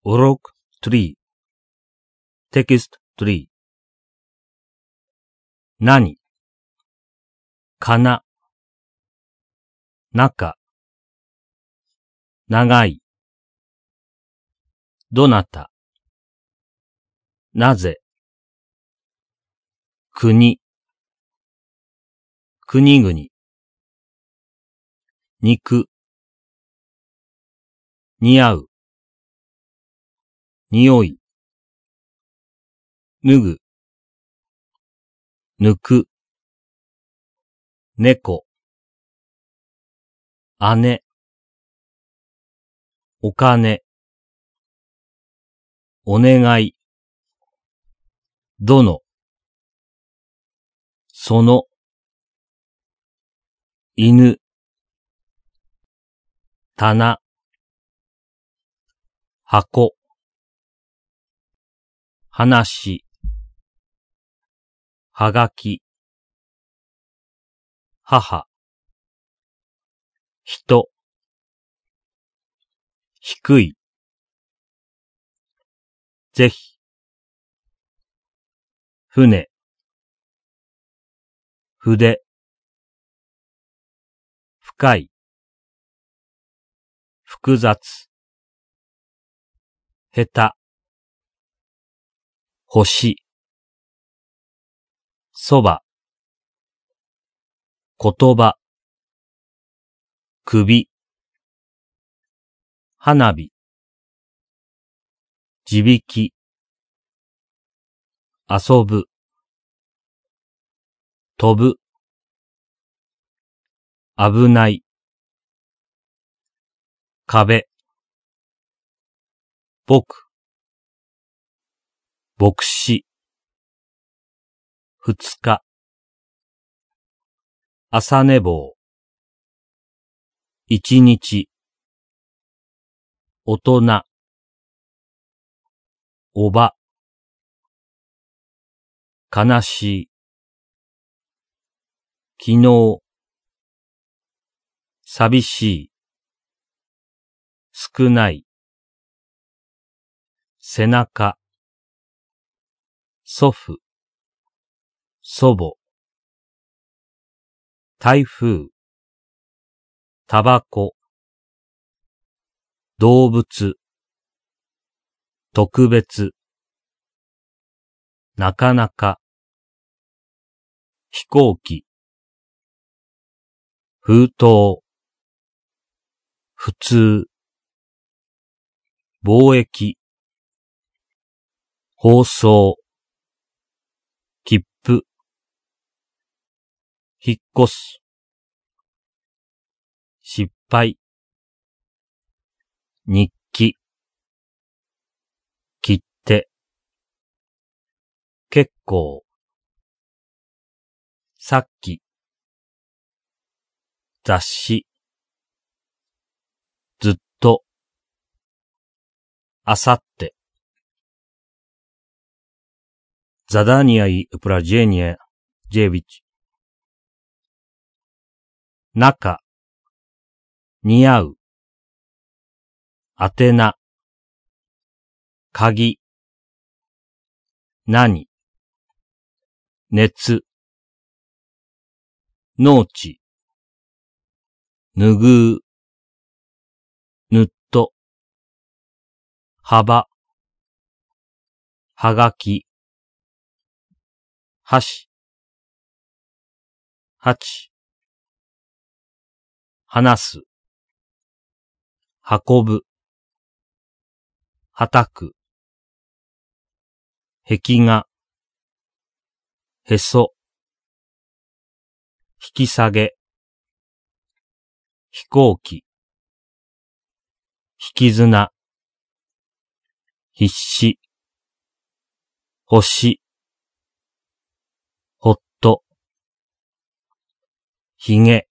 Urok 3 Text 3何かな中長いどなたなぜ国国々肉似合う匂い脱ぐ抜く猫姉お金お願いどのその犬棚箱話はがき母人低いぜひ船筆深い複雑下手星そば言葉首花火地引き遊ぶ飛ぶ危ない壁僕牧師二日朝寝坊一日大人おば悲しい昨日寂しい少ない背中祖父祖母台風タバコ動物特別なかなか飛行機封筒普通貿易放送切符引っ越す失敗日記切手結構さっき雑誌ずっとあさってЗадание и упражнение 9中似合う宛名鍵何熱農地拭うぬっと幅はがき箸八話す運ぶはたく壁画へそ引き下げ飛行機引き綱必死星ほっとひげ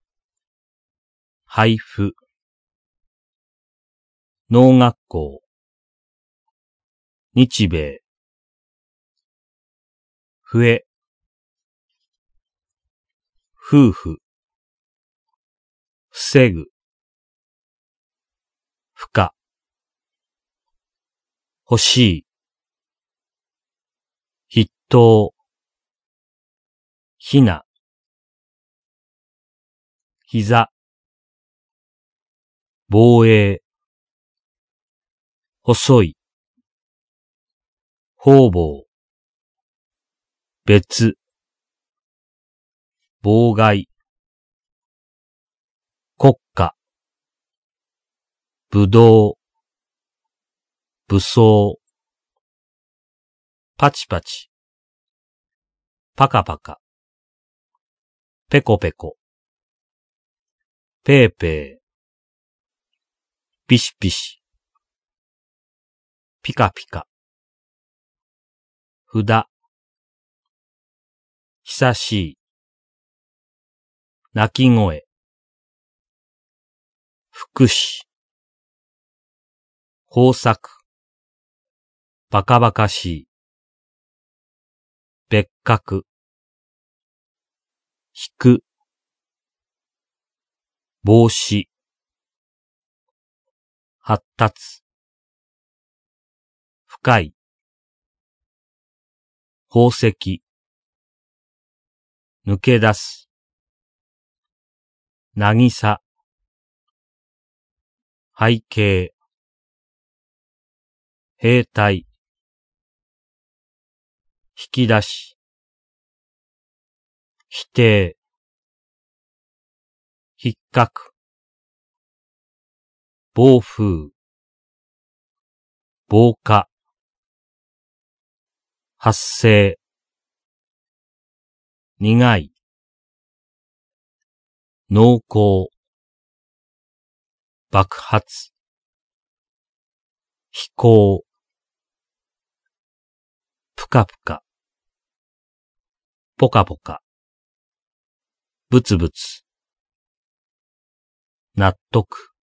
配布農学校日米笛夫婦防ぐ負荷欲しい、筆頭、ひな、膝、防衛、細い、方々、別、妨害、国家、ぶどう、武装、パチパチ、パカパカ、ペコペコ、ペーペー、ピシピシ、ピカピカ、札、久しい、鳴き声、福祉、豊作、バカバカしい、別格、引く、帽子、発達、深い、宝石、抜け出す、なぎさ、背景、兵隊、引き出し、否定、引っかく、暴風、防火、発生、苦い、濃厚、爆発、飛行、ぷかぷか、ぽかぽか、ぶつぶつ、納得。